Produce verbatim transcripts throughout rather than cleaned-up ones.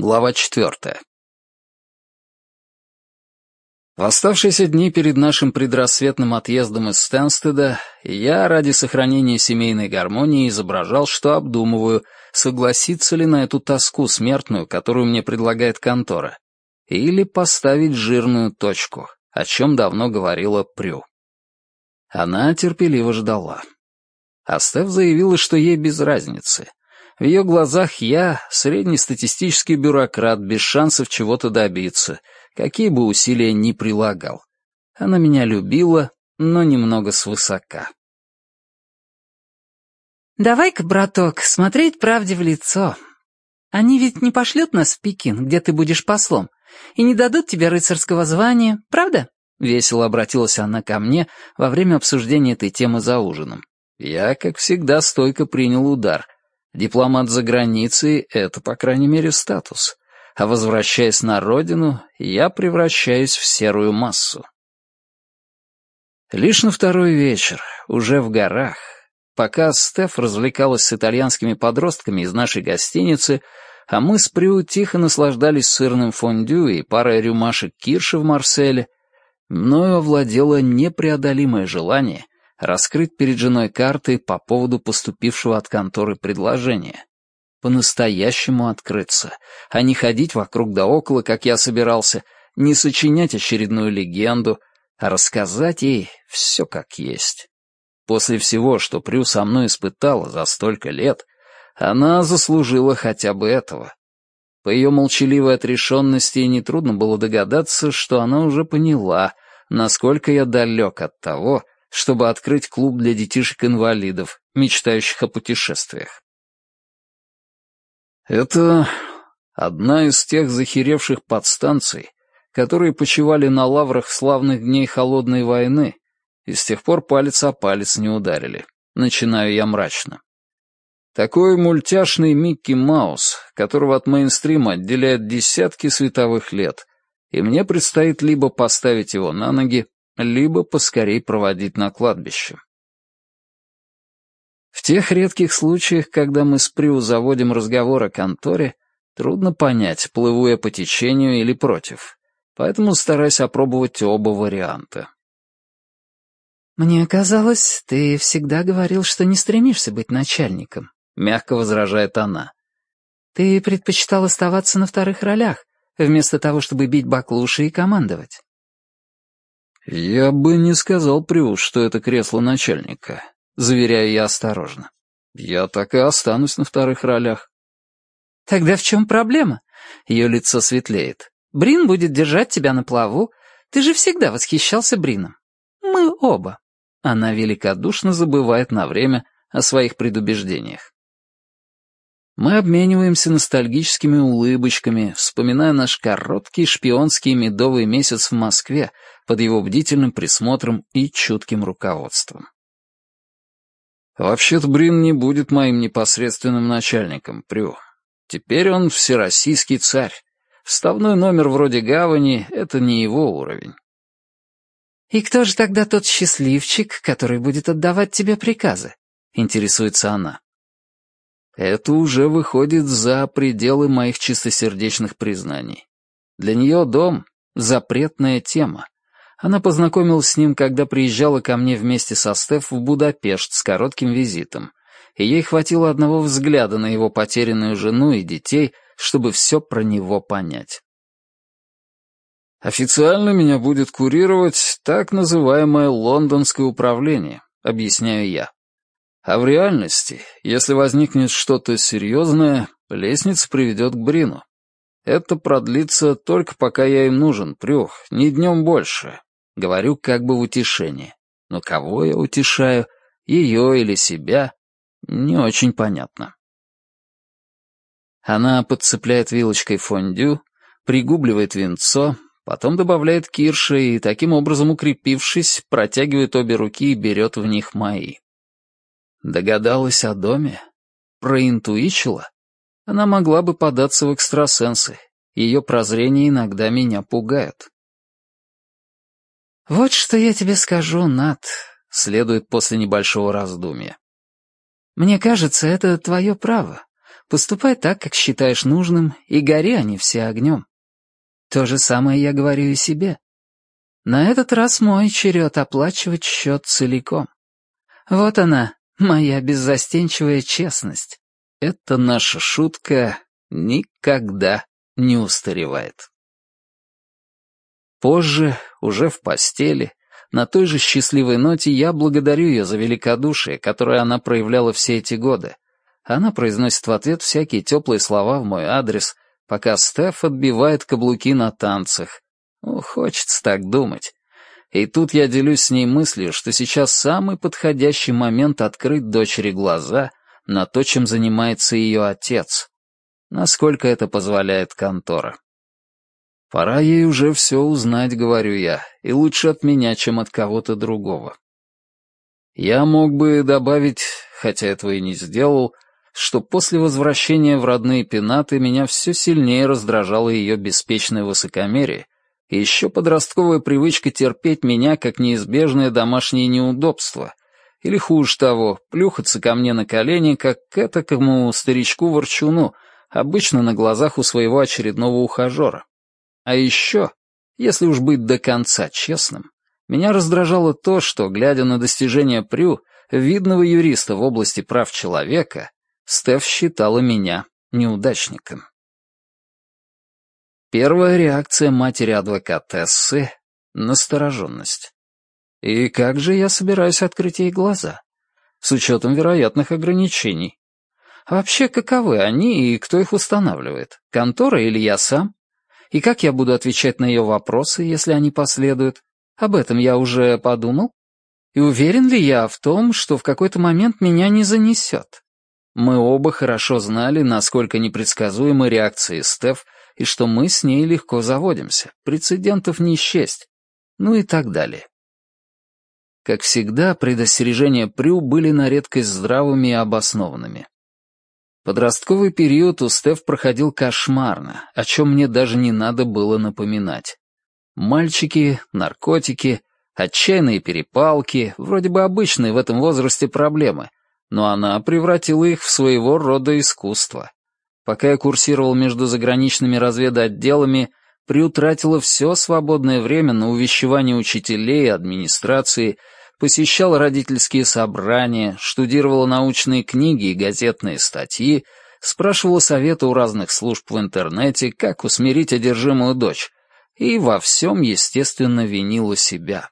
Глава четвертая. В оставшиеся дни перед нашим предрассветным отъездом из Стэнстеда я ради сохранения семейной гармонии изображал, что обдумываю, согласиться ли на эту тоску смертную, которую мне предлагает контора, или поставить жирную точку, о чем давно говорила Прю. Она терпеливо ждала. А Стеф заявила, что ей без разницы. В ее глазах я — среднестатистический бюрократ, без шансов чего-то добиться, какие бы усилия ни прилагал. Она меня любила, но немного свысока. «Давай-ка, браток, смотреть правде в лицо. Они ведь не пошлют нас в Пекин, где ты будешь послом, и не дадут тебе рыцарского звания, правда?» Весело обратилась она ко мне во время обсуждения этой темы за ужином. Я, как всегда, стойко принял удар. Дипломат за границей — это, по крайней мере, статус. А возвращаясь на родину, я превращаюсь в серую массу. Лишь на второй вечер, уже в горах, пока Стеф развлекалась с итальянскими подростками из нашей гостиницы, а мы с Прю тихо наслаждались сырным фондю и парой рюмашек кирши в Марселе, мною овладело непреодолимое желание раскрыть перед женой карты по поводу поступившего от конторы предложения. По-настоящему открыться, а не ходить вокруг да около, как я собирался, не сочинять очередную легенду, а рассказать ей все как есть. После всего, что Прю со мной испытала за столько лет, она заслужила хотя бы этого. По ее молчаливой отрешенности нетрудно было догадаться, что она уже поняла, насколько я далек от того, чтобы открыть клуб для детишек-инвалидов, мечтающих о путешествиях. Это одна из тех захеревших подстанций, которые почивали на лаврах славных дней холодной войны, и с тех пор палец о палец не ударили. Начинаю я мрачно. Такой мультяшный Микки Маус, которого от мейнстрима отделяет десятки световых лет, и мне предстоит либо поставить его на ноги, либо поскорей проводить на кладбище. В тех редких случаях, когда мы с Прю заводим разговор о конторе, трудно понять, плыву я по течению или против, поэтому стараюсь опробовать оба варианта. «Мне казалось, ты всегда говорил, что не стремишься быть начальником», — мягко возражает она. «Ты предпочитал оставаться на вторых ролях, вместо того, чтобы бить баклуши и командовать». «Я бы не сказал, Прю, что это кресло начальника», — заверяю я осторожно. «Я так и останусь на вторых ролях». «Тогда в чем проблема?» Ее лицо светлеет. «Брин будет держать тебя на плаву. Ты же всегда восхищался Брином. Мы оба». Она великодушно забывает на время о своих предубеждениях. Мы обмениваемся ностальгическими улыбочками, вспоминая наш короткий шпионский медовый месяц в Москве под его бдительным присмотром и чутким руководством. Вообще-то Брин не будет моим непосредственным начальником, Прю. Теперь он всероссийский царь. Вставной номер вроде гавани — это не его уровень. «И кто же тогда тот счастливчик, который будет отдавать тебе приказы?» — интересуется она. Это уже выходит за пределы моих чистосердечных признаний. Для нее дом — запретная тема. Она познакомилась с ним, когда приезжала ко мне вместе со Стеф в Будапешт с коротким визитом, и ей хватило одного взгляда на его потерянную жену и детей, чтобы все про него понять. «Официально меня будет курировать так называемое лондонское управление», — объясняю я. А в реальности, если возникнет что-то серьезное, лестница приведет к Брину. Это продлится только пока я им нужен, Прю, ни днем больше. Говорю как бы в утешение. Но кого я утешаю, ее или себя, не очень понятно. Она подцепляет вилочкой фондю, пригубливает винцо, потом добавляет кирши и, таким образом укрепившись, протягивает обе руки и берет в них мои. Догадалась о доме? Проинтуичила? Она могла бы податься в экстрасенсы. Ее прозрения иногда меня пугают. «Вот что я тебе скажу, Нат», — следует после небольшого раздумья. «Мне кажется, это твое право Поступай так, как считаешь нужным, и гори они все огнем. То же самое я говорю и себе. На этот раз мой черед оплачивать счет целиком. Вот она, моя беззастенчивая честность. Эта наша шутка никогда не устаревает. Позже, уже в постели, на той же счастливой ноте я благодарю ее за великодушие, которое она проявляла все эти годы. Она произносит в ответ всякие теплые слова в мой адрес, пока Стеф отбивает каблуки на танцах. Ну, хочется так думать. И тут я делюсь с ней мыслью, что сейчас самый подходящий момент открыть дочери глаза на то, чем занимается ее отец. Насколько это позволяет контора. Пора ей уже все узнать, говорю я, и лучше от меня, чем от кого-то другого. Я мог бы добавить, хотя этого и не сделал, что после возвращения в родные пенаты меня все сильнее раздражало ее беспечное высокомерие и еще подростковая привычка терпеть меня как неизбежное домашнее неудобство, или, хуже того, плюхаться ко мне на колени, как к этакому старичку-ворчуну, обычно на глазах у своего очередного ухажера. А еще, если уж быть до конца честным, меня раздражало то, что, глядя на достижения Прю, видного юриста в области прав человека, Стеф считала меня неудачником. Первая реакция матери-адвокатессы — настороженность. И как же я собираюсь открыть ей глаза? С учетом вероятных ограничений. А вообще, каковы они и кто их устанавливает? Контора или я сам? И как я буду отвечать на ее вопросы, если они последуют? Об этом я уже подумал. И уверен ли я в том, что в какой-то момент меня не занесет? Мы оба хорошо знали, насколько непредсказуемы реакции Стеф, и что мы с ней легко заводимся, прецедентов не счесть, ну и так далее. Как всегда, предостережения Прю были на редкость здравыми и обоснованными. Подростковый период у Стеф проходил кошмарно, о чем мне даже не надо было напоминать. Мальчики, наркотики, отчаянные перепалки, вроде бы обычные в этом возрасте проблемы, но она превратила их в своего рода искусство. Пока я курсировал между заграничными разведотделами, приутратила все свободное время на увещевание учителей и администрации, посещала родительские собрания, штудировала научные книги и газетные статьи, спрашивала совета у разных служб в интернете, как усмирить одержимую дочь, и во всем, естественно, винила себя.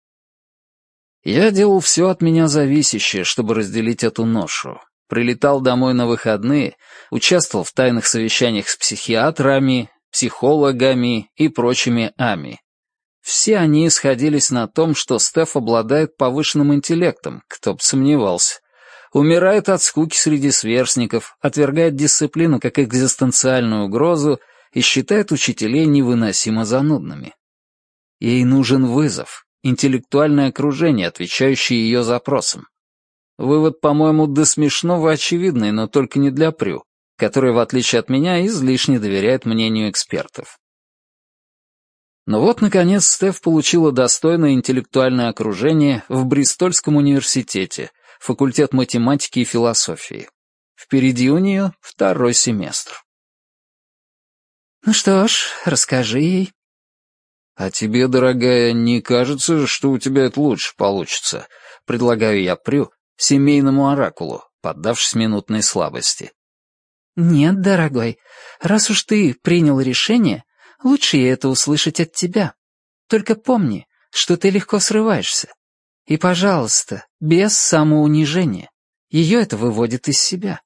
Я делал все от меня зависящее, чтобы разделить эту ношу. Прилетал домой на выходные, участвовал в тайных совещаниях с психиатрами, психологами и прочими ами. Все они сходились на том, что Стеф обладает повышенным интеллектом, кто бы сомневался. Умирает от скуки среди сверстников, отвергает дисциплину как экзистенциальную угрозу и считает учителей невыносимо занудными. Ей нужен вызов, интеллектуальное окружение, отвечающее ее запросам. Вывод, по-моему, до смешного очевидный, но только не для Прю, который, в отличие от меня, излишне доверяет мнению экспертов. Но вот, наконец, Стеф получила достойное интеллектуальное окружение в Бристольском университете, факультет математики и философии. Впереди у нее второй семестр. «Ну что ж, расскажи ей». «А тебе, дорогая, не кажется, что у тебя это лучше получится?» — предлагаю я Прю, семейному оракулу, поддавшись минутной слабости. «Нет, дорогой, раз уж ты принял решение, лучше ей это услышать от тебя. Только помни, что ты легко срываешься. И, пожалуйста, без самоунижения. Ее это выводит из себя».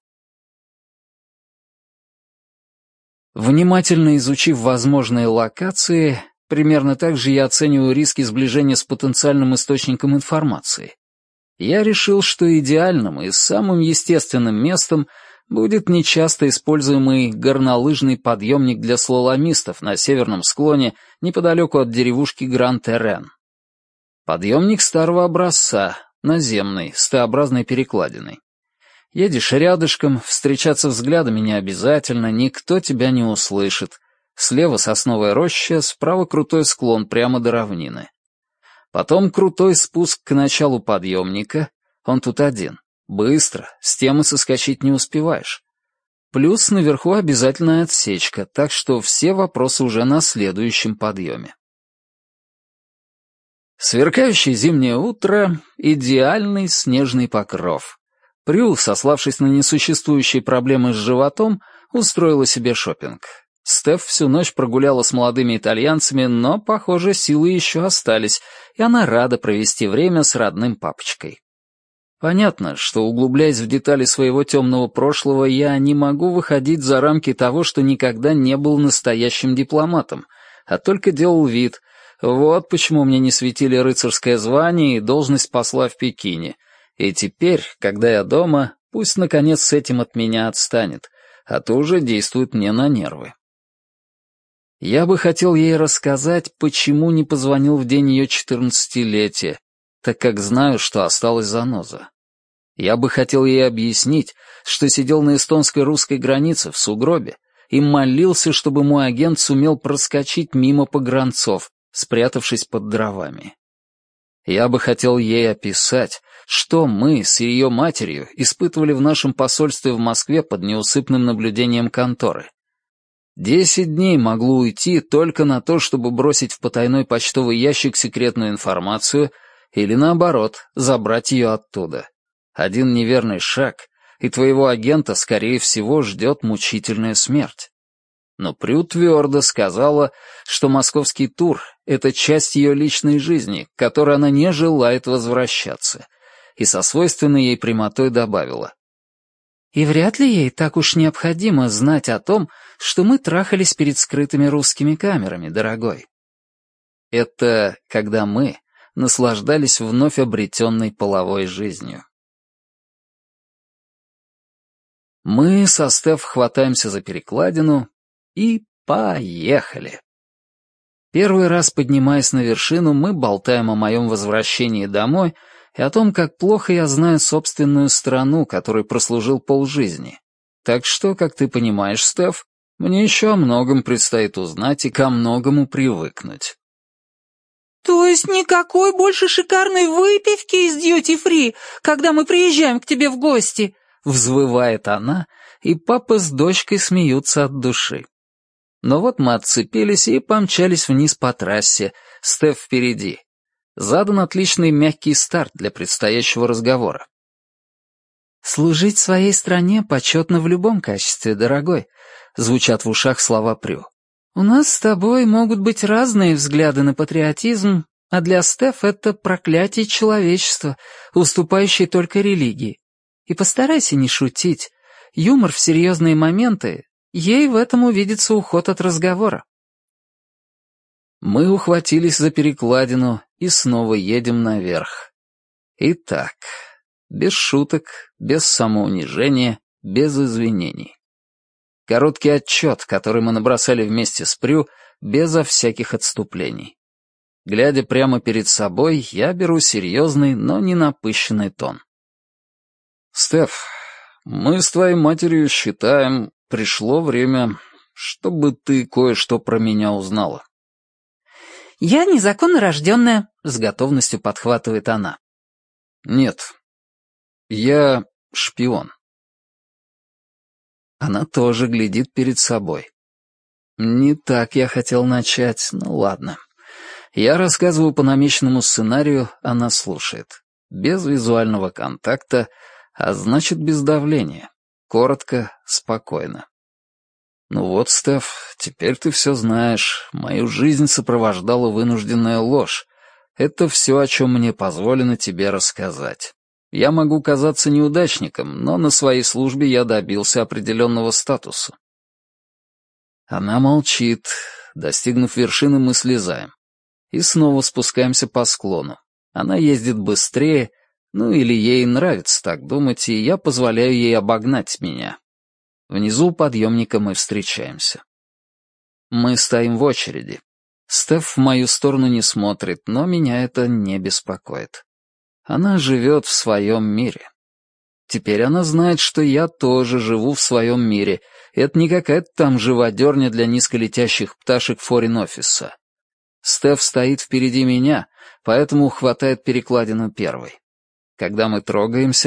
Внимательно изучив возможные локации, примерно так же я оцениваю риски сближения с потенциальным источником информации. Я решил, что идеальным и самым естественным местом будет нечасто используемый горнолыжный подъемник для слаломистов на северном склоне неподалеку от деревушки Гран-Террен. Подъемник старого образца, наземный, с Т-образной перекладиной. Едешь рядышком, встречаться взглядами не обязательно, никто тебя не услышит. Слева сосновая роща, справа крутой склон прямо до равнины. Потом крутой спуск к началу подъемника, он тут один. Быстро, с темы соскочить не успеваешь. Плюс наверху обязательная отсечка, так что все вопросы уже на следующем подъеме. Сверкающее зимнее утро — идеальный снежный покров. Прю, сославшись на несуществующие проблемы с животом, устроила себе шопинг. Стеф всю ночь прогуляла с молодыми итальянцами, но, похоже, силы еще остались, и она рада провести время с родным папочкой. Понятно, что, углубляясь в детали своего темного прошлого, я не могу выходить за рамки того, что никогда не был настоящим дипломатом, а только делал вид. Вот почему мне не светили рыцарское звание и должность посла в Пекине. И теперь, когда я дома, пусть наконец с этим от меня отстанет, а то уже действует мне на нервы. Я бы хотел ей рассказать, почему не позвонил в день ее четырнадцатилетия, так как знаю, что осталась заноза. Я бы хотел ей объяснить, что сидел на эстонско-русской границе в сугробе и молился, чтобы мой агент сумел проскочить мимо погранцов, спрятавшись под дровами. Я бы хотел ей описать, что мы с ее матерью испытывали в нашем посольстве в Москве под неусыпным наблюдением конторы. Десять дней могло уйти только на то, чтобы бросить в потайной почтовый ящик секретную информацию или, наоборот, забрать ее оттуда. Один неверный шаг, и твоего агента, скорее всего, ждет мучительная смерть. Но Прю твердо сказала, что московский тур — это часть ее личной жизни, к которой она не желает возвращаться, и со свойственной ей прямотой добавила: «И вряд ли ей так уж необходимо знать о том, что мы трахались перед скрытыми русскими камерами, дорогой». Это когда мы наслаждались вновь обретенной половой жизнью. Мы со Стеф хватаемся за перекладину и поехали. Первый раз, поднимаясь на вершину, мы болтаем о моем возвращении домой и о том, как плохо я знаю собственную страну, которой прослужил полжизни. Так что, как ты понимаешь, Стеф, мне еще о многом предстоит узнать и ко многому привыкнуть. «То есть никакой больше шикарной выпивки из дьюти-фри, когда мы приезжаем к тебе в гости?» — взвывает она, и папа с дочкой смеются от души. Но вот мы отцепились и помчались вниз по трассе, Стеф впереди. Задан отличный мягкий старт для предстоящего разговора. «Служить своей стране почетно в любом качестве, дорогой», — звучат в ушах слова Прю. «У нас с тобой могут быть разные взгляды на патриотизм, а для Стеф это проклятие человечества, уступающее только религии. И постарайся не шутить. Юмор в серьезные моменты, ей в этом увидится уход от разговора». Мы ухватились за перекладину и снова едем наверх. Итак, без шуток, без самоунижения, без извинений. Короткий отчет, который мы набросали вместе с Прю, безо всяких отступлений. Глядя прямо перед собой, я беру серьезный, но не напыщенный тон. «Стеф, мы с твоей матерью считаем, пришло время, чтобы ты кое-что про меня узнала». «Я незаконно рожденная», — с готовностью подхватывает она. «Нет, я шпион». Она тоже глядит перед собой. Не так я хотел начать, ну ладно. Я рассказываю по намеченному сценарию, она слушает. Без визуального контакта, а значит, без давления. Коротко, спокойно. Ну вот, Стеф, теперь ты все знаешь. Мою жизнь сопровождала вынужденная ложь. Это все, о чем мне позволено тебе рассказать. Я могу казаться неудачником, но на своей службе я добился определенного статуса. Она молчит. Достигнув вершины, мы слезаем. И снова спускаемся по склону. Она ездит быстрее, ну или ей нравится так думать, и я позволяю ей обогнать меня. Внизу у подъемника мы встречаемся. Мы стоим в очереди. Стеф в мою сторону не смотрит, но меня это не беспокоит. Она живет в своем мире. Теперь она знает, что я тоже живу в своем мире. Это не какая-то там живодерня для низколетящих пташек форин-офиса. Стеф стоит впереди меня, поэтому хватает перекладину первой. Когда мы трогаемся,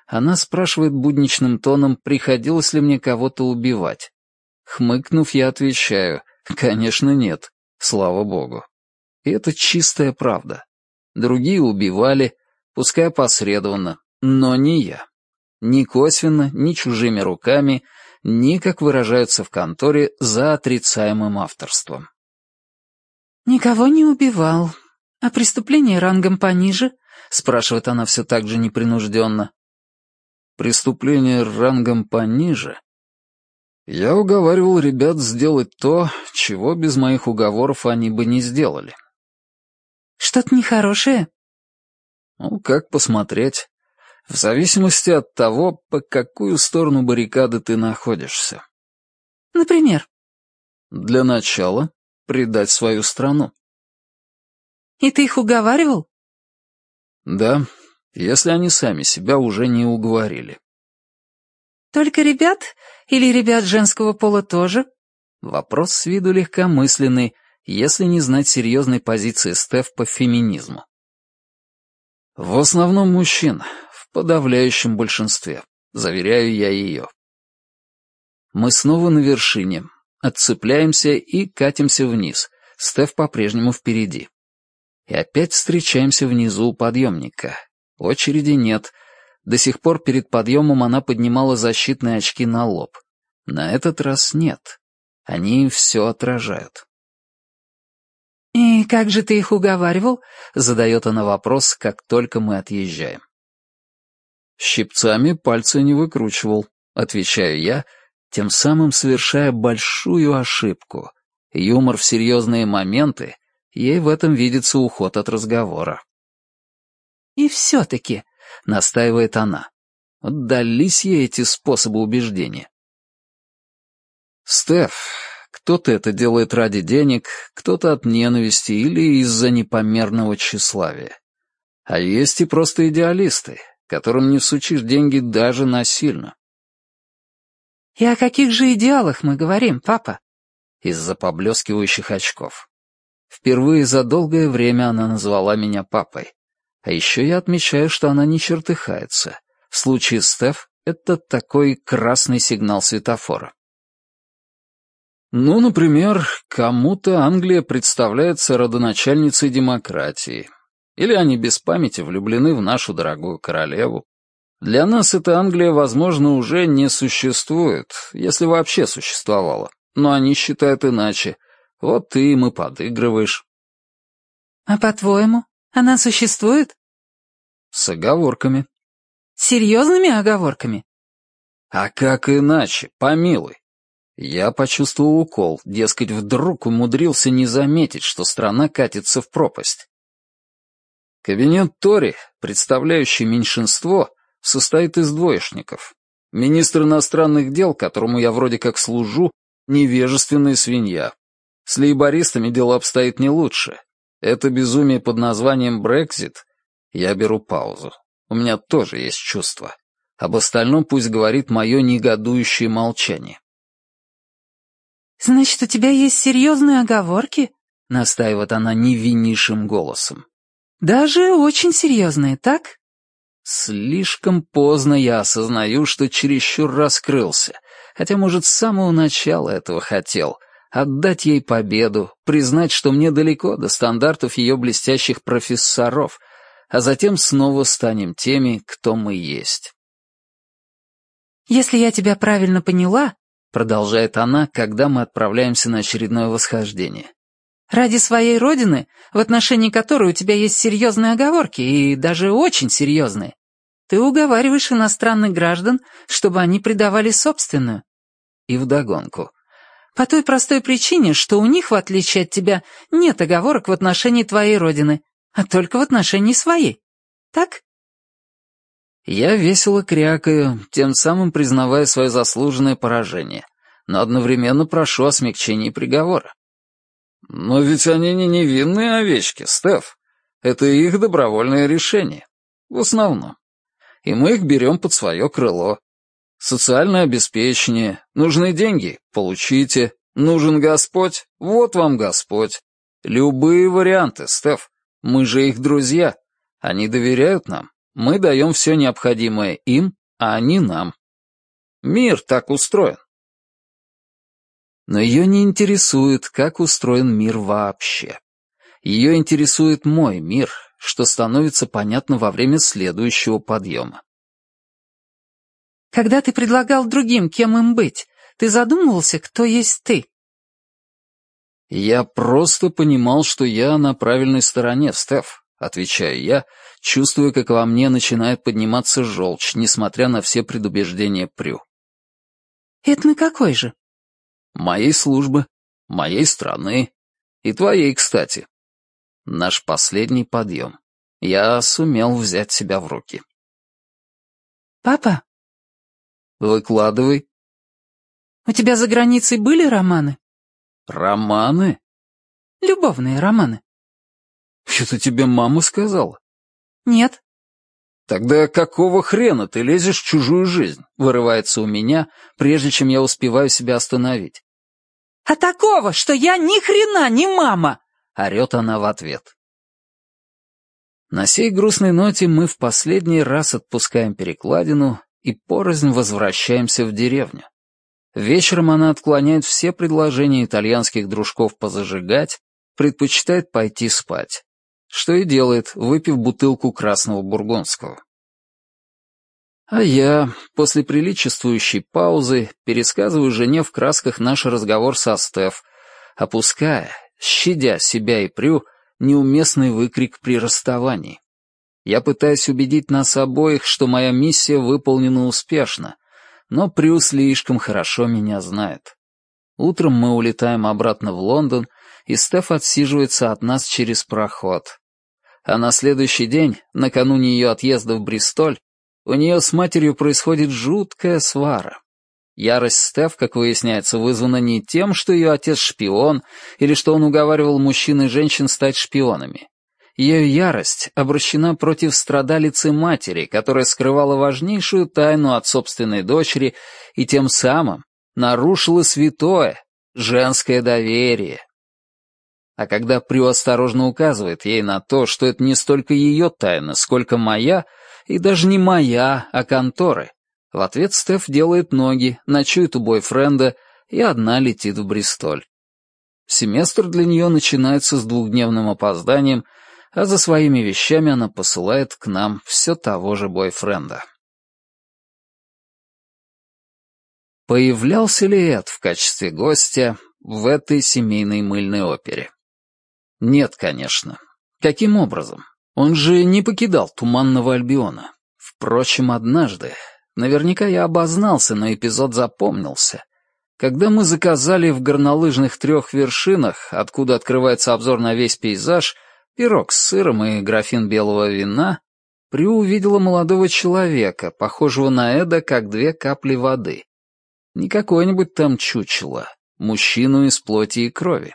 Она спрашивает будничным тоном, приходилось ли мне кого-то убивать. Хмыкнув, я отвечаю: конечно, нет, слава богу. И это чистая правда. Другие убивали, пускай опосредованно, но не я. Ни косвенно, ни чужими руками, ни, как выражаются в конторе, за отрицаемым авторством. «Никого не убивал. А преступление рангом пониже?» — спрашивает она все так же непринужденно. «Преступление рангом пониже?» Я уговаривал ребят сделать то, чего без моих уговоров они бы не сделали. «Что-то нехорошее?» Ну, как посмотреть. В зависимости от того, по какую сторону баррикады ты находишься. «Например?» Для начала предать свою страну. «И ты их уговаривал?» Да, если они сами себя уже не уговорили. «Только ребят? Или ребят женского пола тоже?» Вопрос с виду легкомысленный, если не знать серьезной позиции Стеф по феминизму. В основном мужчин, в подавляющем большинстве, заверяю я ее. Мы снова на вершине, отцепляемся и катимся вниз, Стеф по-прежнему впереди. И опять встречаемся внизу у подъемника. Очереди нет. До сих пор перед подъемом она поднимала защитные очки на лоб. На этот раз нет. Они все отражают. «И как же ты их уговаривал?» — задает она вопрос, как только мы отъезжаем. «Щипцами пальцы не выкручивал», — отвечаю я, тем самым совершая большую ошибку. Юмор в серьезные моменты, ей в этом видится уход от разговора. «И все-таки», — настаивает она, — дались ей эти способы убеждения. «Стеф, кто-то это делает ради денег, кто-то от ненависти или из-за непомерного тщеславия. А есть и просто идеалисты, которым не всучишь деньги даже насильно». «И о каких же идеалах мы говорим, папа?» Из-за поблескивающих очков. Впервые за долгое время она назвала меня папой. А еще я отмечаю, что она не чертыхается. В случае Стеф это такой красный сигнал светофора. Ну, например, кому-то Англия представляется родоначальницей демократии. Или они без памяти влюблены в нашу дорогую королеву. Для нас эта Англия, возможно, уже не существует, если вообще существовала. Но они считают иначе. Вот ты им и подыгрываешь. «А по-твоему, она существует?» С оговорками. «Серьезными оговорками?» А как иначе, помилуй. Я почувствовал укол, дескать, вдруг умудрился не заметить, что страна катится в пропасть. Кабинет Тори, представляющий меньшинство, состоит из двоечников. Министр иностранных дел, которому я вроде как служу, невежественная свинья. С лейбористами дело обстоит не лучше. Это безумие под названием Брексит. Я беру паузу. У меня тоже есть чувства. Об остальном пусть говорит мое негодующее молчание. «Значит, у тебя есть серьезные оговорки?» — настаивает она невиннейшим голосом. «Даже очень серьезные, так?» Слишком поздно я осознаю, что чересчур раскрылся, хотя, может, с самого начала этого хотел — отдать ей победу, признать, что мне далеко до стандартов ее блестящих профессоров, а затем снова станем теми, кто мы есть. «Если я тебя правильно поняла», — продолжает она, когда мы отправляемся на очередное восхождение, «ради своей родины, в отношении которой у тебя есть серьезные оговорки, и даже очень серьезные, ты уговариваешь иностранных граждан, чтобы они предавали собственную». И вдогонку. «По той простой причине, что у них, в отличие от тебя, нет оговорок в отношении твоей родины, а только в отношении своей. Так?» Я весело крякаю, тем самым признавая свое заслуженное поражение, но одновременно прошу о смягчении приговора. «Но ведь они не невинные овечки, Стеф. Это их добровольное решение. В основном. И мы их берем под свое крыло. Социальное обеспечение. Нужны деньги? Получите. Нужен Господь? Вот вам Господь. Любые варианты, Стеф. Мы же их друзья. Они доверяют нам. Мы даем все необходимое им, а они нам. Мир так устроен. Но ее не интересует, как устроен мир вообще. Ее интересует мой мир, что становится понятно во время следующего подъема. Когда ты предлагал другим, кем им быть, ты задумывался, кто есть ты? Я просто понимал, что я на правильной стороне, Стеф, отвечаю я, чувствуя, как во мне начинает подниматься желчь, несмотря на все предубеждения Прю. Это на какой же? Моей службы, моей страны и твоей, кстати. Наш последний подъем. Я сумел взять себя в руки. Папа? Выкладывай. У тебя за границей были романы? Романы? Любовные романы. Это тебе мама сказала? Нет. Тогда какого хрена ты лезешь в чужую жизнь? Вырывается у меня, прежде чем я успеваю себя остановить. А такого, что я ни хрена не мама! Орет она в ответ. На сей грустной ноте мы в последний раз отпускаем перекладину и порознь возвращаемся в деревню. Вечером она отклоняет все предложения итальянских дружков позажигать, предпочитает пойти спать. Что и делает, выпив бутылку красного бургундского. А я, после приличествующей паузы, пересказываю жене в красках наш разговор со Стеф, опуская, щадя себя и Прю, неуместный выкрик при расставании. Я пытаюсь убедить нас обоих, что моя миссия выполнена успешно, но Прю слишком хорошо меня знает. Утром мы улетаем обратно в Лондон, и Стеф отсиживается от нас через проход. А на следующий день, накануне ее отъезда в Бристоль, у нее с матерью происходит жуткая свара. Ярость Стеф, как выясняется, вызвана не тем, что ее отец шпион, или что он уговаривал мужчин и женщин стать шпионами. Ее ярость обращена против страдалицы матери, которая скрывала важнейшую тайну от собственной дочери и тем самым нарушила святое, женское доверие. А когда Прю осторожно указывает ей на то, что это не столько ее тайна, сколько моя, и даже не моя, а конторы, в ответ Стеф делает ноги, ночует у бойфренда и одна летит в Бристоль. Семестр для нее начинается с двухдневным опозданием, а за своими вещами она посылает к нам все того же бойфренда. Появлялся ли Эд в качестве гостя в этой семейной мыльной опере? Нет, конечно. Каким образом? Он же не покидал Туманного Альбиона. Впрочем, однажды, наверняка я обознался, но эпизод запомнился. Когда мы заказали в горнолыжных трех вершинах, откуда открывается обзор на весь пейзаж, пирог с сыром и графин белого вина, Прю увидела молодого человека, похожего на Эда, как две капли воды. Не какое-нибудь там чучело, мужчину из плоти и крови.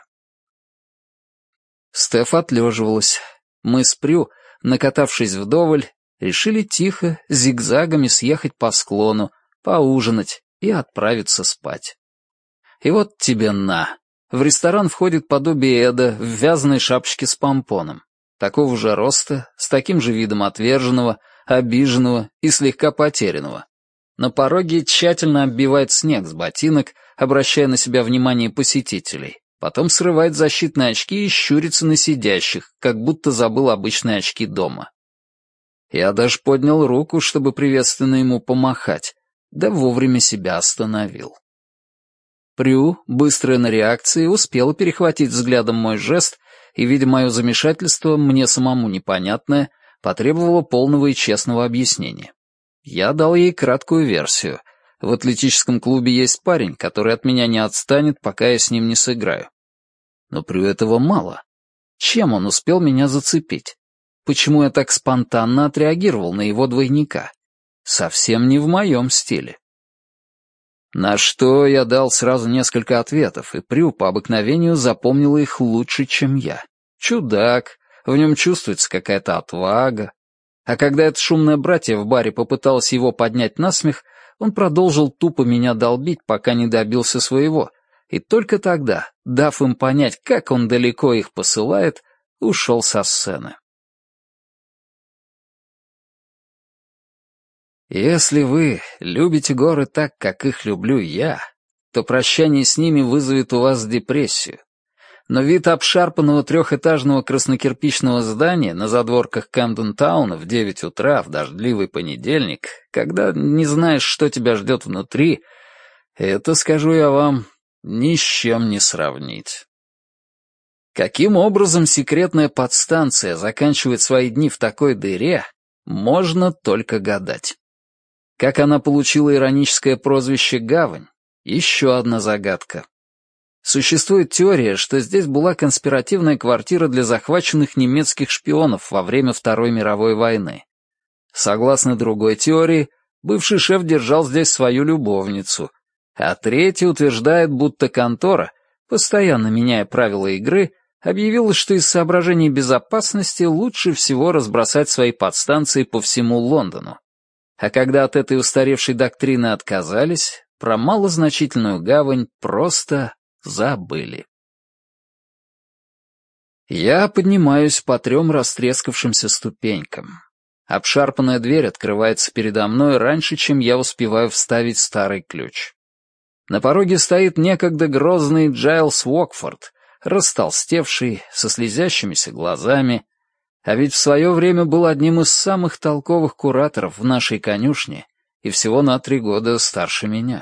Стеф отлеживалась. Мы с Прю, накатавшись вдоволь, решили тихо, зигзагами съехать по склону, поужинать и отправиться спать. И вот тебе на. В ресторан входит подобие Эда в вязаной шапочке с помпоном. Такого же роста, с таким же видом отверженного, обиженного и слегка потерянного. На пороге тщательно оббивает снег с ботинок, обращая на себя внимание посетителей. Потом срывает защитные очки и щурится на сидящих, как будто забыл обычные очки дома. Я даже поднял руку, чтобы приветственно ему помахать, да вовремя себя остановил. Прю, быстрая на реакции, успела перехватить взглядом мой жест и, видя мое замешательство, мне самому непонятное, потребовала полного и честного объяснения. Я дал ей краткую версию. В атлетическом клубе есть парень, который от меня не отстанет, пока я с ним не сыграю. Но Прю этого мало. Чем он успел меня зацепить? Почему я так спонтанно отреагировал на его двойника? Совсем не в моем стиле. На что я дал сразу несколько ответов, и Прю по обыкновению запомнила их лучше, чем я. Чудак, в нем чувствуется какая-то отвага. А когда это шумное братье в баре попыталось его поднять на смех, он продолжил тупо меня долбить, пока не добился своего, и только тогда, дав им понять, как он далеко их посылает, ушел со сцены. Если вы любите горы так, как их люблю я, то прощание с ними вызовет у вас депрессию. Но вид обшарпанного трехэтажного краснокирпичного здания на задворках Камден-тауна в девять утра в дождливый понедельник, когда не знаешь, что тебя ждет внутри, это, скажу я вам, ни с чем не сравнить. Каким образом секретная подстанция заканчивает свои дни в такой дыре, можно только гадать. Как она получила ироническое прозвище «Гавань» — еще одна загадка. Существует теория, что здесь была конспиративная квартира для захваченных немецких шпионов во время Второй мировой войны. Согласно другой теории, бывший шеф держал здесь свою любовницу, а третья утверждает, будто контора, постоянно меняя правила игры, объявила, что из соображений безопасности лучше всего разбросать свои подстанции по всему Лондону. А когда от этой устаревшей доктрины отказались, про малозначительную гавань просто забыли. Я поднимаюсь по трем растрескавшимся ступенькам. Обшарпанная дверь открывается передо мной раньше, чем я успеваю вставить старый ключ. На пороге стоит некогда грозный Джайлс Уокфорд, растолстевший, со слезящимися глазами, а ведь в свое время был одним из самых толковых кураторов в нашей конюшне и всего на три года старше меня.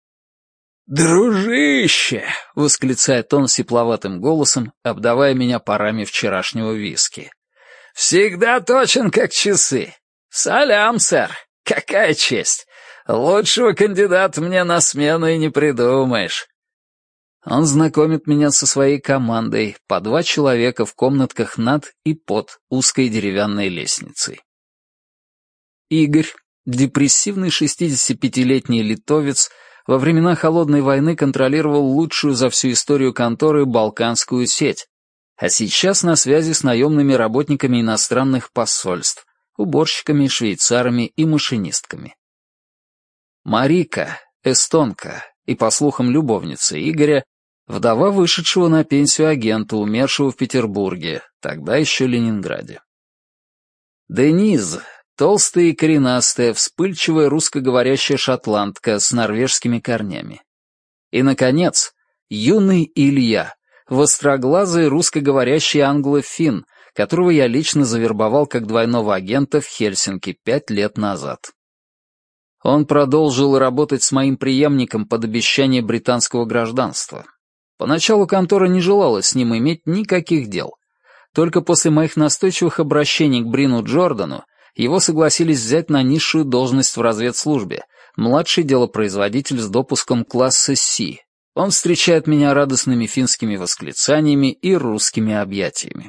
«Дружище!» — восклицает он сипловатым голосом, обдавая меня парами вчерашнего виски. «Всегда точен, как часы. Салям, сэр! Какая честь! Лучшего кандидата мне на смену и не придумаешь». Он знакомит меня со своей командой, по два человека в комнатках над и под узкой деревянной лестницей. Игорь, депрессивный шестидесятипятилетний литовец, во времена Холодной войны контролировал лучшую за всю историю конторы балканскую сеть, а сейчас на связи с наемными работниками иностранных посольств, уборщиками, швейцарами и машинистками. Марика, эстонка и, по слухам, любовница Игоря, вдова вышедшего на пенсию агента, умершего в Петербурге, тогда еще Ленинграде. Дениз, толстая и коренастая, вспыльчивая русскоговорящая шотландка с норвежскими корнями. И, наконец, юный Илья, востроглазый русскоговорящий англофин, которого я лично завербовал как двойного агента в Хельсинки пять лет назад. Он продолжил работать с моим преемником под обещание британского гражданства. Поначалу контора не желала с ним иметь никаких дел. Только после моих настойчивых обращений к Брину Джордану его согласились взять на низшую должность в разведслужбе, младший делопроизводитель с допуском класса Си. Он встречает меня радостными финскими восклицаниями и русскими объятиями.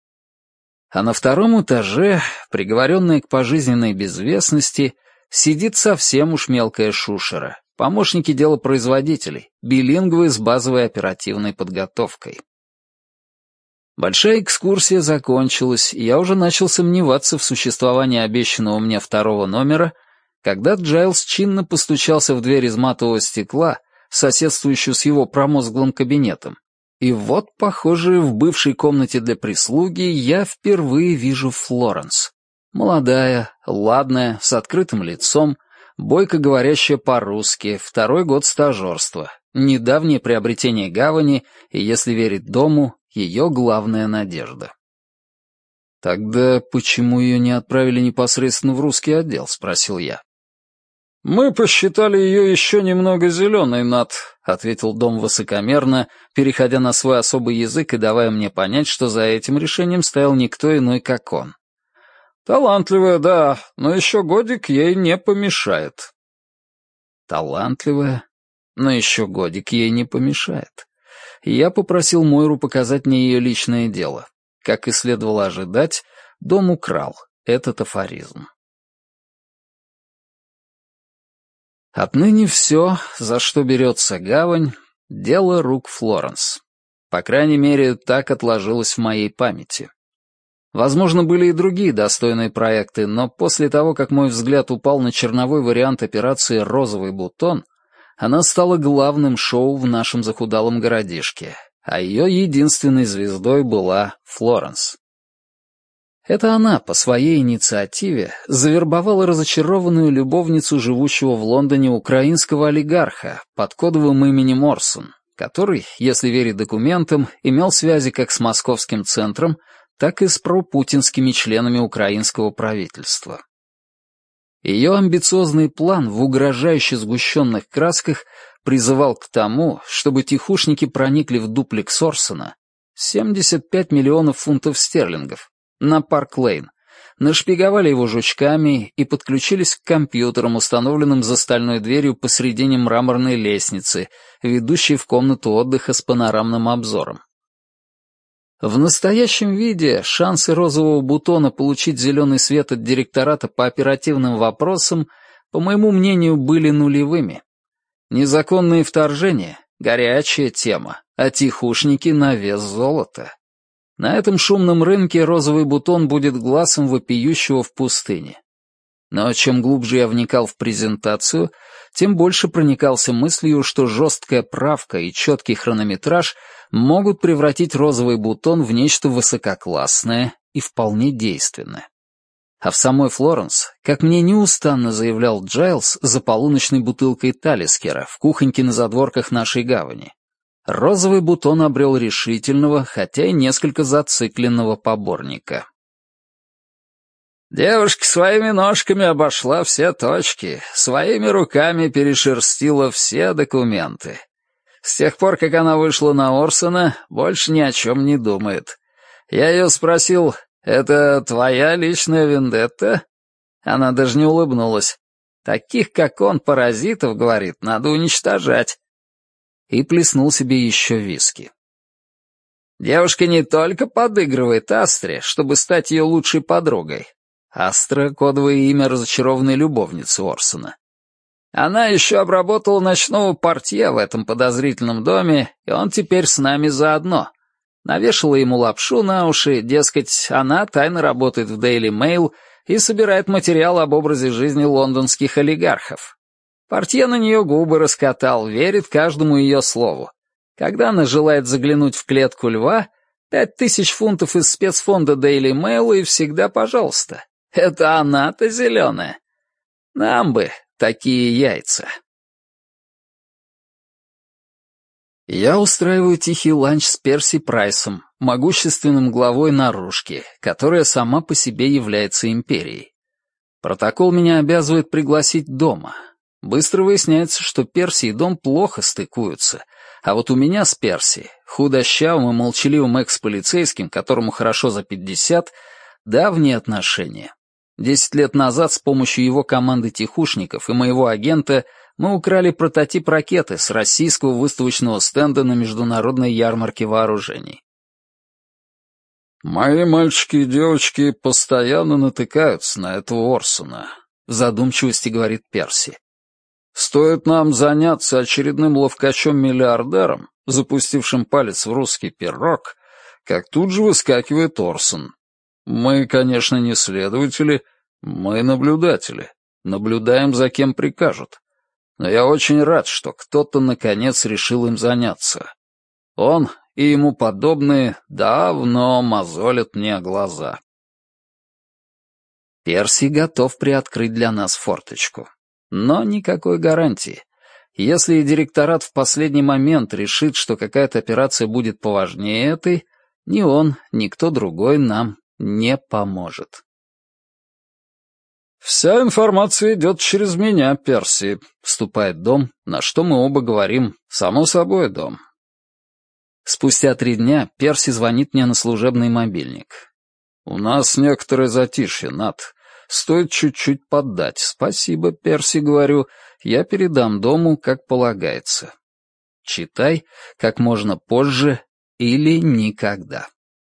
А на втором этаже, приговоренная к пожизненной безвестности, сидит совсем уж мелкая шушера, помощники делопроизводителей, билингвы с базовой оперативной подготовкой. Большая экскурсия закончилась, и я уже начал сомневаться в существовании обещанного мне второго номера, когда Джайлс чинно постучался в дверь из матового стекла, соседствующую с его промозглым кабинетом. И вот, похоже, в бывшей комнате для прислуги я впервые вижу Флоренс. Молодая, ладная, с открытым лицом, бойко говорящая по-русски, второй год стажерства, недавнее приобретение гавани и, если верить дому, ее главная надежда. «Тогда почему ее не отправили непосредственно в русский отдел?» — спросил я. «Мы посчитали ее еще немного зеленой, Нат», — ответил Дом высокомерно, переходя на свой особый язык и давая мне понять, что за этим решением стоял никто иной, как он. «Талантливая, да, но еще годик ей не помешает». «Талантливая, но еще годик ей не помешает». Я попросил Мойру показать мне ее личное дело. Как и следовало ожидать, Дом украл этот афоризм. Отныне все, за что берется гавань, дело рук Флоренс. По крайней мере, так отложилось в моей памяти. Возможно, были и другие достойные проекты, но после того, как мой взгляд упал на черновой вариант операции «Розовый бутон», она стала главным шоу в нашем захудалом городишке, а ее единственной звездой была Флоренс. Это она по своей инициативе завербовала разочарованную любовницу живущего в Лондоне украинского олигарха под кодовым именем Орсон, который, если верить документам, имел связи как с московским центром, так и с пропутинскими членами украинского правительства. Ее амбициозный план в угрожающе сгущенных красках призывал к тому, чтобы тихушники проникли в дуплекс Орсона, семьдесят пять миллионов фунтов стерлингов, на Парк-Лейн, нашпиговали его жучками и подключились к компьютерам, установленным за стальной дверью посредине мраморной лестницы, ведущей в комнату отдыха с панорамным обзором. В настоящем виде шансы розового бутона получить зеленый свет от директората по оперативным вопросам, по моему мнению, были нулевыми. Незаконные вторжения — горячая тема, а тихушники на вес золота. На этом шумном рынке розовый бутон будет глазом вопиющего в пустыне. Но чем глубже я вникал в презентацию, тем больше проникался мыслью, что жесткая правка и четкий хронометраж могут превратить розовый бутон в нечто высококлассное и вполне действенное. А в самой Флоренс, как мне неустанно заявлял Джайлз за полуночной бутылкой Талискера в кухоньке на задворках нашей гавани, розовый бутон обрел решительного, хотя и несколько зацикленного поборника. Девушка своими ножками обошла все точки, своими руками перешерстила все документы. С тех пор, как она вышла на Орсона, больше ни о чем не думает. Я ее спросил: «Это твоя личная вендетта?» Она даже не улыбнулась. «Таких, как он, паразитов, — говорит, — надо уничтожать». И плеснул себе еще виски. Девушка не только подыгрывает Астре, чтобы стать ее лучшей подругой. Астра — кодовое имя разочарованной любовницы Орсона. Она еще обработала ночного портье в этом подозрительном доме, и он теперь с нами заодно. Навешала ему лапшу на уши, дескать, она тайно работает в Daily Mail и собирает материал об образе жизни лондонских олигархов. Портье на нее губы раскатал, верит каждому ее слову. Когда она желает заглянуть в клетку льва, пять тысяч фунтов из спецфонда Daily Mail и всегда пожалуйста. Это она-то зеленая. Нам бы такие яйца. Я устраиваю тихий ланч с Перси Прайсом, могущественным главой наружки, которая сама по себе является империей. Протокол меня обязывает пригласить дома. Быстро выясняется, что Перси и дом плохо стыкуются, а вот у меня с Перси, худощавым и молчаливым экс-полицейским, которому хорошо за пятьдесят, давние отношения. Десять лет назад с помощью его команды тихушников и моего агента мы украли прототип ракеты с российского выставочного стенда на международной ярмарке вооружений. «Мои мальчики и девочки постоянно натыкаются на этого Орсона», — в задумчивости говорит Перси. «Стоит нам заняться очередным ловкачом-миллиардером, запустившим палец в русский пирог, как тут же выскакивает Орсон. Мы, конечно, не следователи, мы наблюдатели, наблюдаем, за кем прикажут. Но я очень рад, что кто-то, наконец, решил им заняться. Он и ему подобные давно мозолят мне глаза». Перси готов приоткрыть для нас форточку. Но никакой гарантии. Если директорат в последний момент решит, что какая-то операция будет поважнее этой, ни он, ни кто другой нам не поможет. «Вся информация идет через меня, Перси», — вступает Дом, на что мы оба говорим: «Само собой, Дом». Спустя три дня Перси звонит мне на служебный мобильник. «У нас некоторое затишье, Нат. Стоит чуть-чуть поддать. Спасибо, Перси, — говорю, — я передам Дому, как полагается. Читай как можно позже или никогда».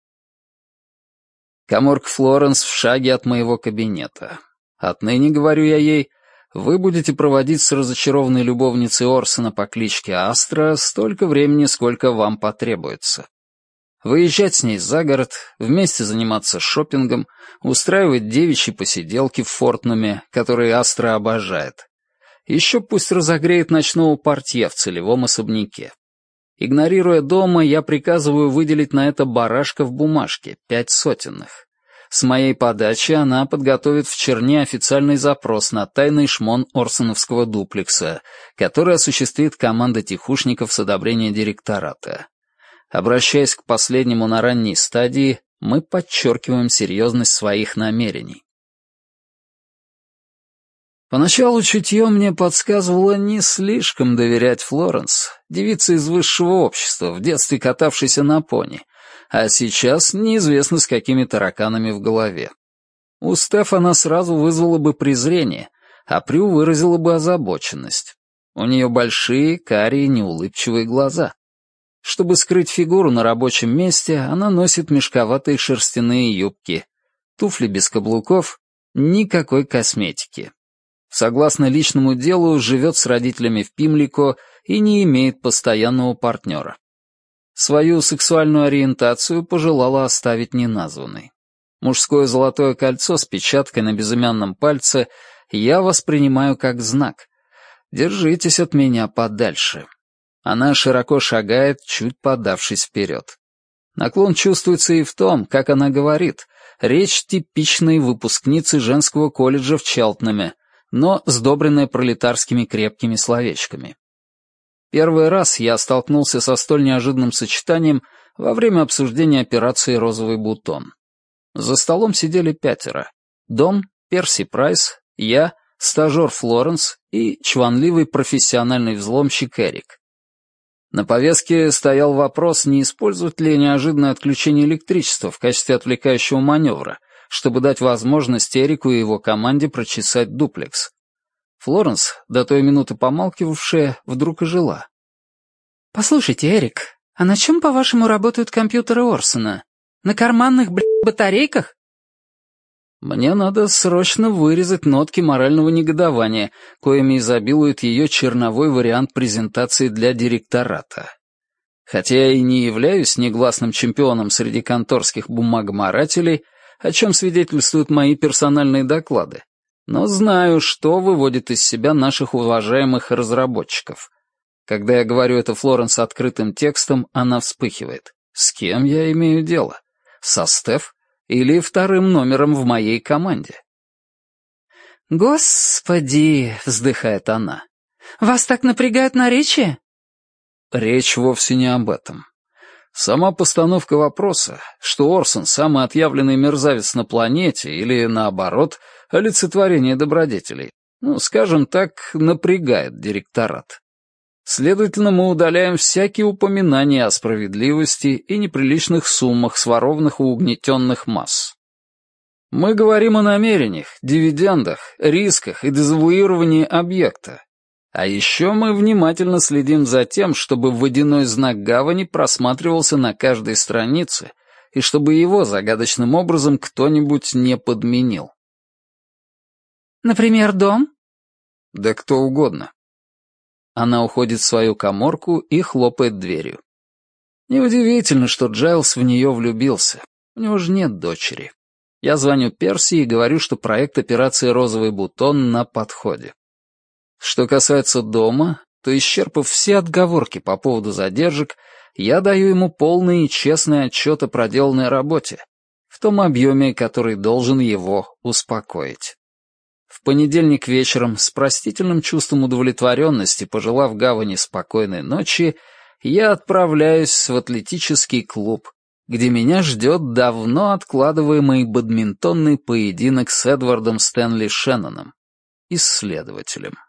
Каморка Флоренс в шаге от моего кабинета. Отныне, говорю я ей, вы будете проводить с разочарованной любовницей Орсона по кличке Астра столько времени, сколько вам потребуется. Выезжать с ней за город, вместе заниматься шопингом, устраивать девичьи посиделки в Фортнуме, которые Астра обожает. Еще пусть разогреет ночного портье в целевом особняке. Игнорируя Дома, я приказываю выделить на это барашка в бумажке, пять сотенных. С моей подачи она подготовит в Черне официальный запрос на тайный шмон Орсоновского дуплекса, который осуществит команда тихушников с одобрения директората. Обращаясь к последнему на ранней стадии, мы подчеркиваем серьезность своих намерений. Поначалу чутье мне подсказывало не слишком доверять Флоренс, девице из высшего общества, в детстве катавшейся на пони, а сейчас неизвестно с какими тараканами в голове. У Стеф она сразу вызвала бы презрение, а Прю выразила бы озабоченность. У нее большие, карие, неулыбчивые глаза. Чтобы скрыть фигуру на рабочем месте, она носит мешковатые шерстяные юбки, туфли без каблуков, никакой косметики. Согласно личному делу, живет с родителями в Пимлико и не имеет постоянного партнера. Свою сексуальную ориентацию пожелала оставить неназванной. Мужское золотое кольцо с печаткой на безымянном пальце я воспринимаю как знак. Держитесь от меня подальше. Она широко шагает, чуть подавшись вперед. Наклон чувствуется и в том, как она говорит. Речь типичной выпускницы женского колледжа в Челтнаме, но сдобренная пролетарскими крепкими словечками. Первый раз я столкнулся со столь неожиданным сочетанием во время обсуждения операции «Розовый бутон». За столом сидели пятеро. Дон, Перси Прайс, я, стажер Флоренс и чванливый профессиональный взломщик Эрик. На повестке стоял вопрос, не использовать ли неожиданное отключение электричества в качестве отвлекающего маневра, чтобы дать возможность Эрику и его команде прочесать дуплекс. Флоренс, до той минуты помалкивавшая, вдруг ожила. «Послушайте, Эрик, а на чем, по-вашему, работают компьютеры Орсона? На карманных, блядь, батарейках?» Мне надо срочно вырезать нотки морального негодования, коими изобилует ее черновой вариант презентации для директората. Хотя я и не являюсь негласным чемпионом среди конторских бумагоморателей, о чем свидетельствуют мои персональные доклады, но знаю, что выводит из себя наших уважаемых разработчиков. Когда я говорю это Флоренс открытым текстом, она вспыхивает. С кем я имею дело? Со Стеф? Или вторым номером в моей команде? «Господи!» — вздыхает она. «Вас так напрягают наречия?» Речь вовсе не об этом. Сама постановка вопроса, что Орсон — самый отъявленный мерзавец на планете, или, наоборот, олицетворение добродетелей, ну, скажем так, напрягает директорат. Следовательно, мы удаляем всякие упоминания о справедливости и неприличных суммах, сворованных у угнетенных масс. Мы говорим о намерениях, дивидендах, рисках и дезавуировании объекта. А еще мы внимательно следим за тем, чтобы водяной знак гавани просматривался на каждой странице и чтобы его загадочным образом кто-нибудь не подменил. «Например, дом?» Да кто угодно. Она уходит в свою каморку и хлопает дверью. Неудивительно, что Джайлс в нее влюбился. У него же нет дочери. Я звоню Перси и говорю, что проект операции «Розовый бутон» на подходе. Что касается дома, то, исчерпав все отговорки по поводу задержек, я даю ему полный и честный отчет о проделанной работе, в том объеме, который должен его успокоить. В понедельник вечером, с простительным чувством удовлетворенности, пожелав гавани спокойной ночи, я отправляюсь в атлетический клуб, где меня ждет давно откладываемый бадминтонный поединок с Эдвардом Стэнли Шенноном, исследователем.